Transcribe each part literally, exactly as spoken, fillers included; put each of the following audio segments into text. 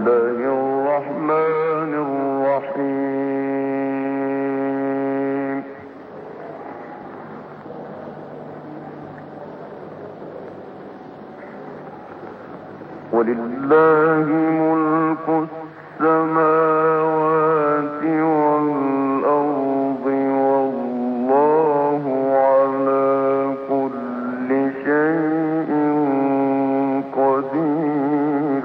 ولله ملك السماوات والأرض والله على كل شيء قدير.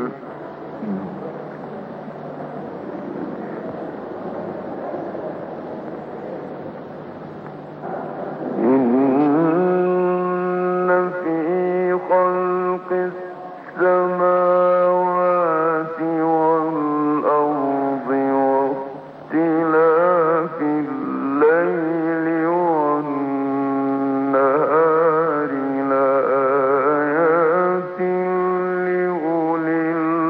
إن في خلق السماوات والأرض واختلاف الليل والنهار لآيات لأولي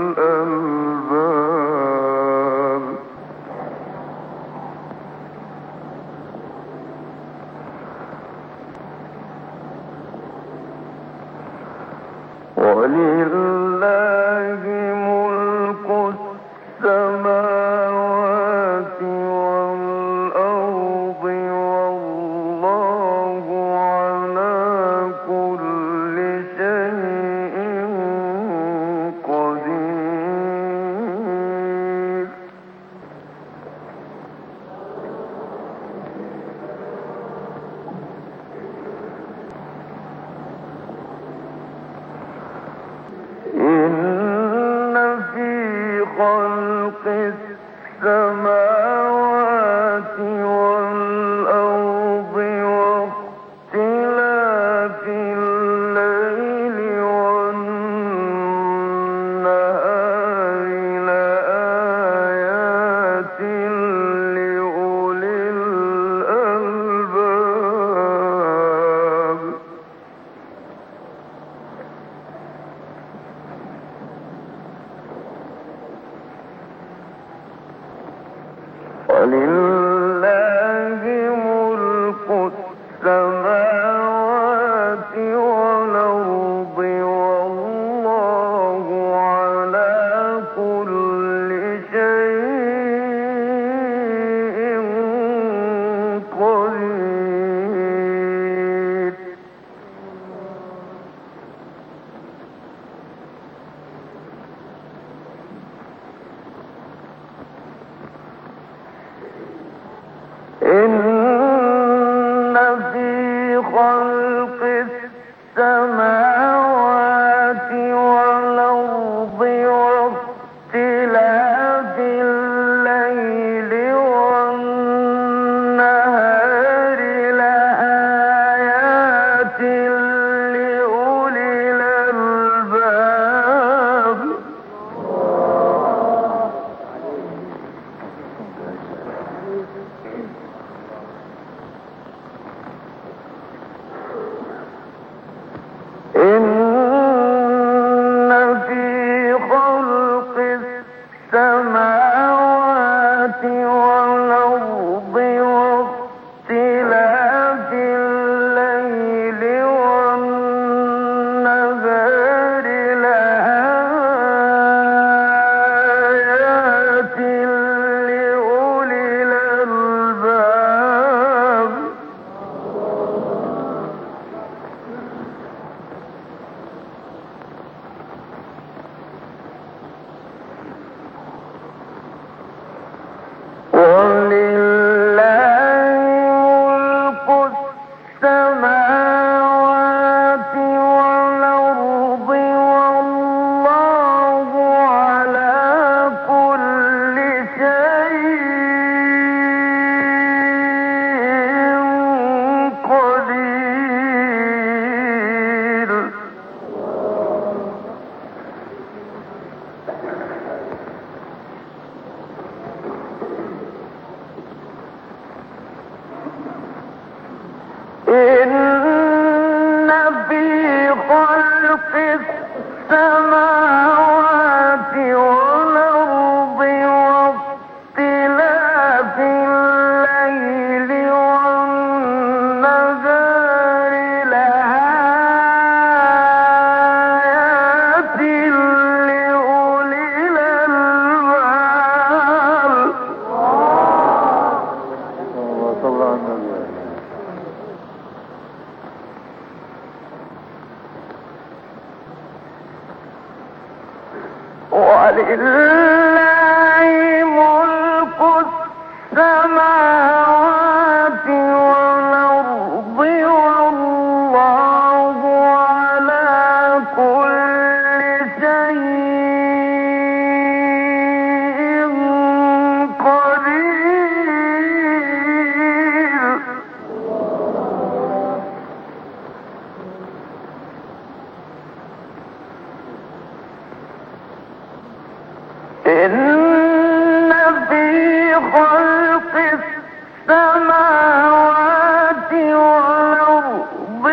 الألباب. ولله ملك السماوات والأرض والله على كل شيء قدير. إن في خلق السماوات والأرض واختلاف الليل والنهار لآيات لأولي الألباب. ولله ملك السماوات والأرض والله على كل شيء قدير. إن في خلق السماوات والأرض واختلاف الليل والنهار لآيات لأولي الألباب. إن في خلق السماوات والأرض واختلاف الليل والنهار لآيات لأولي الألباب. ولله ملك السماوات والأرض والله على كل شيء قدير. إن في خلق السماوات والأرض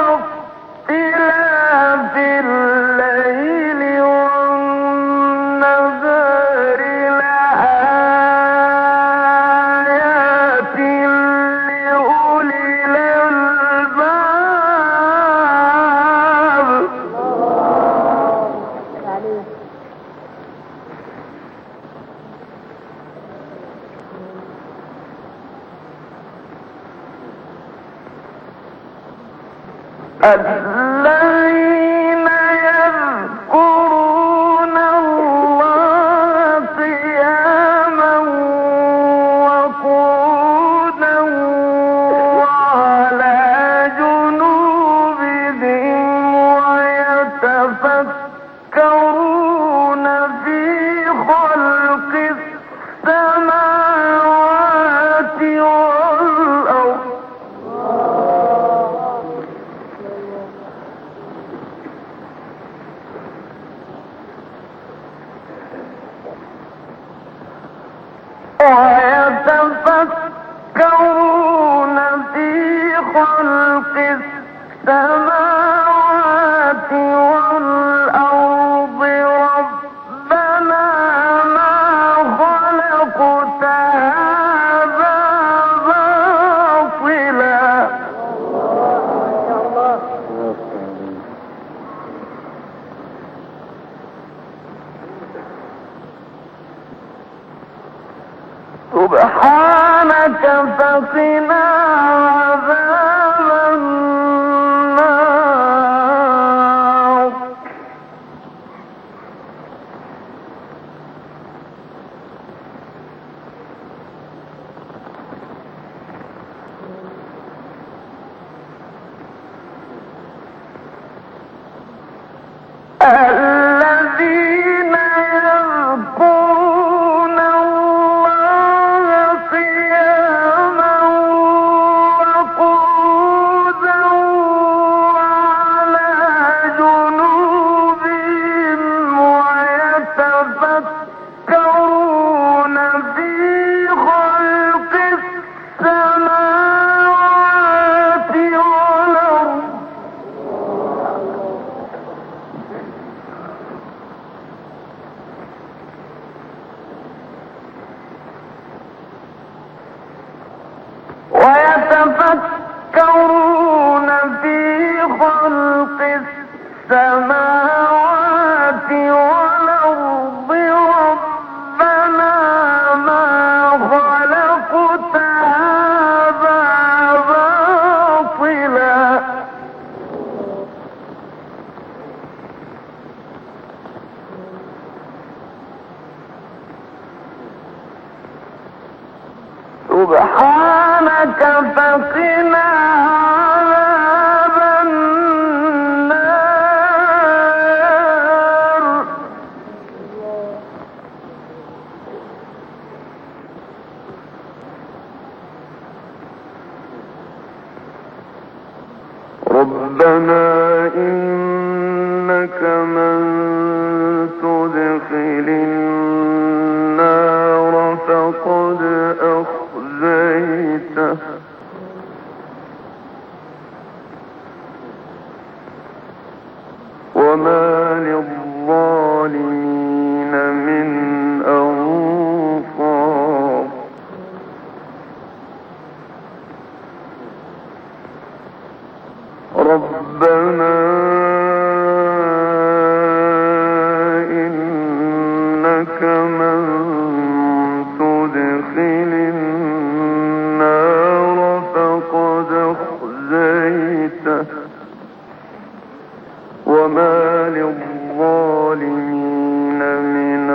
واختلاف الليل والنهار لآيات لأولي الألباب. الذين يذكرون الله قياما وقعودا وعلى جنوبهم ويتفكرون في خلق السماوات والأرض ويتفكرون في خلق السماوات والأرض ربنا ما خلقت هذا باطلا. سبحانك فقنا عذاب النار. الذين يذكرون الله قياما وقعودا وعلى جنوبهم ويتفكرون في خلق السماوات والأرض ويتفكرون في خلق السماوات والأرض ربنا ما خلقت هذا باطلا. سبحانك فقنا عذاب النار. ربنا إنك من تدخل النار فقد أخزيته وما للظالمين من أنصار. ربنا إنك من تدخل النار فقد أخزيته وما للظالمين من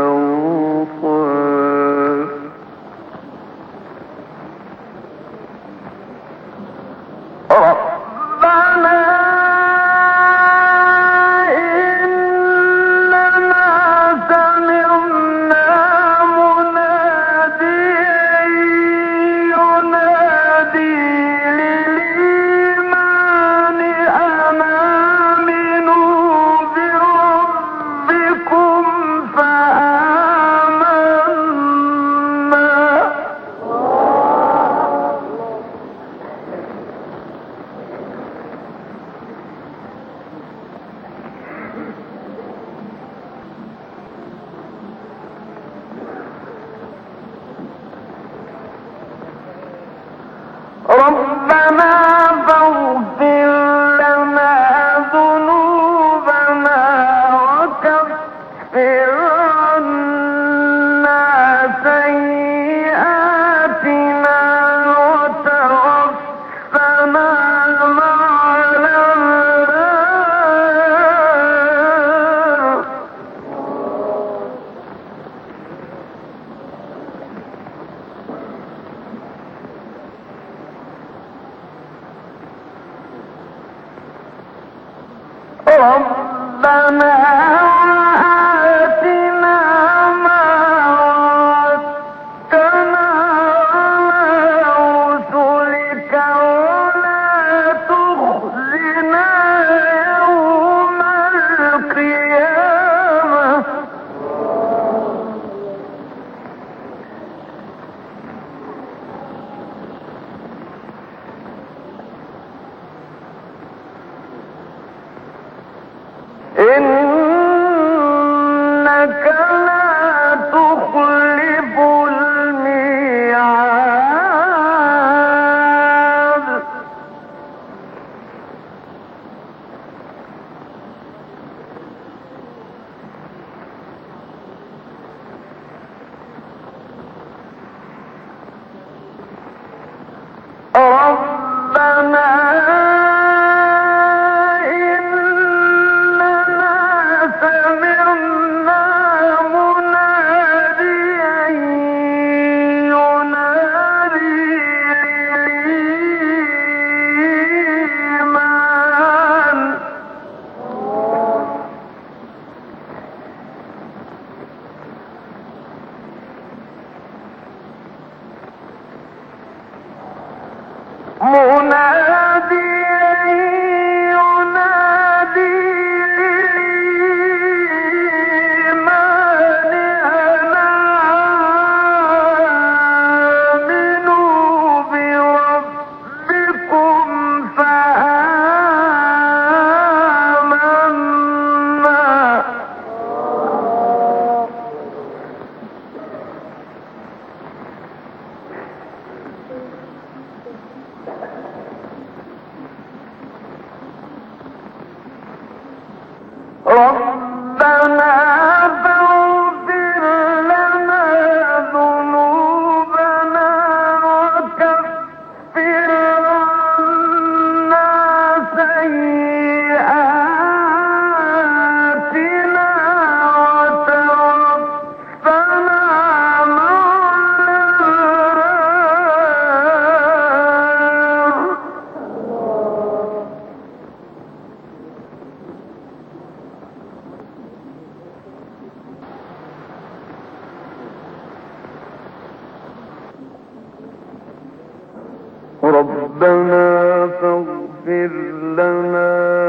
ربنا فاغفر لنا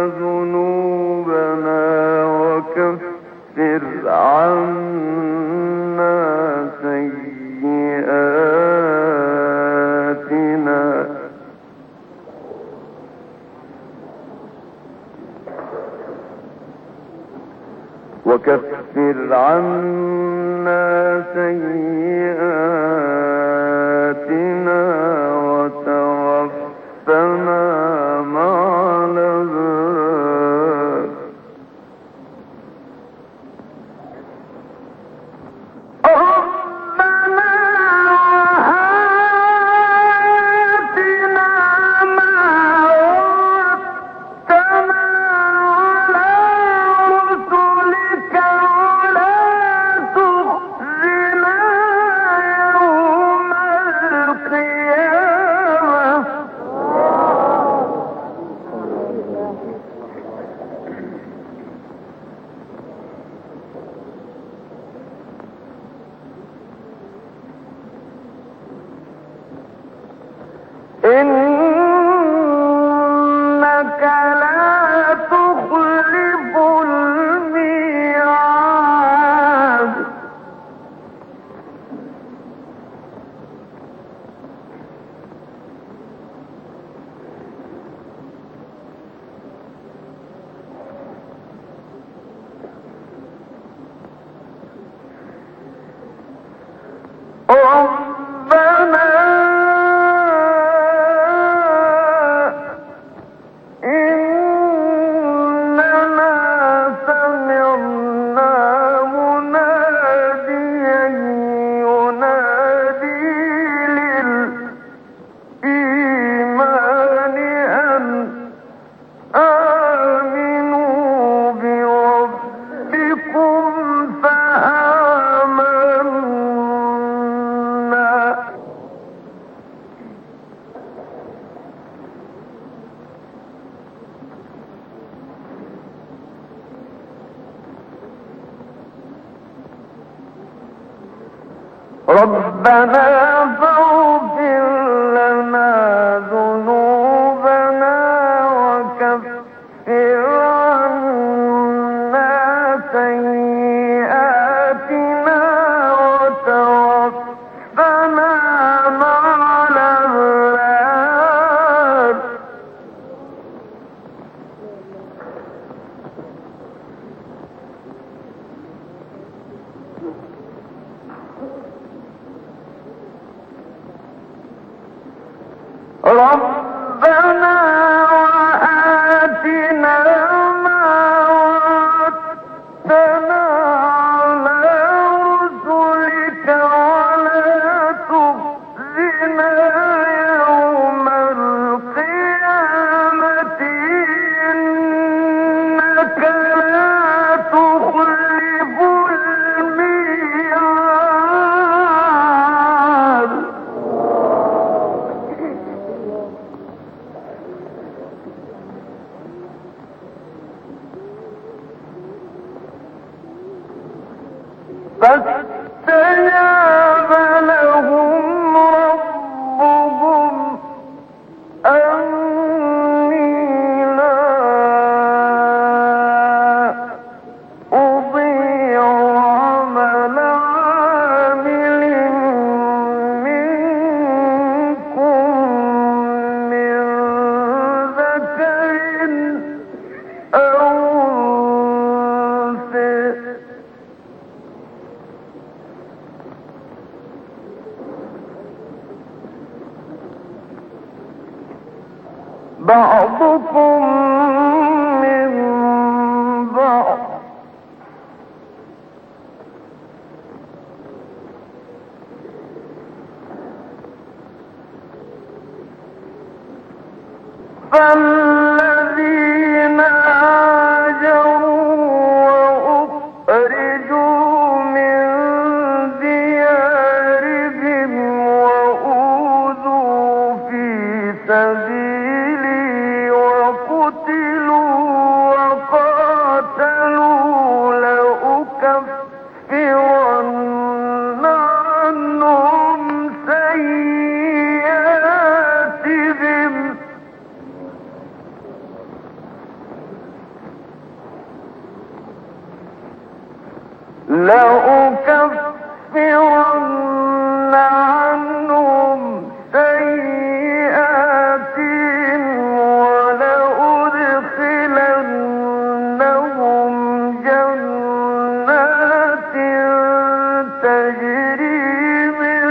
ذنوبنا وكفر عنا سيئاتنا وكفر عنا سيئاتنا وتوفنا مع الأبرار. ربنا ربنا فاغفر لنا ذنوبنا وكفر عنا سيئاتنا وتوفنا مع الأبرار ربنا وآتنا ما وعدتنا على رسلك ولا تخزنا يوم القيامة إنك لا تخلف الميعاد فاستجاب لهم ربهم أني لا أضيع عمل عامل منكم من ذكر أو أنثى بعضكم من بعض فالذين هاجروا وأخرجوا من ديارهم وأوذوا في سبيلي وقتلوا وقاتلوا لأكفرن عنهم سيئاتهم لأكفرن عنهم سيئاتهم ولأدخلنهم جنات تجري من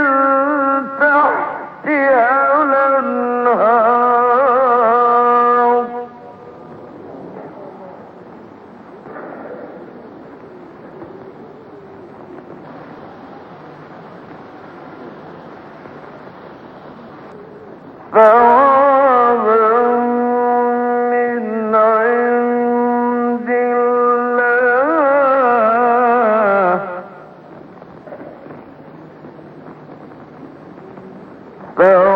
تحتها الأنهار ثوابا من عند الله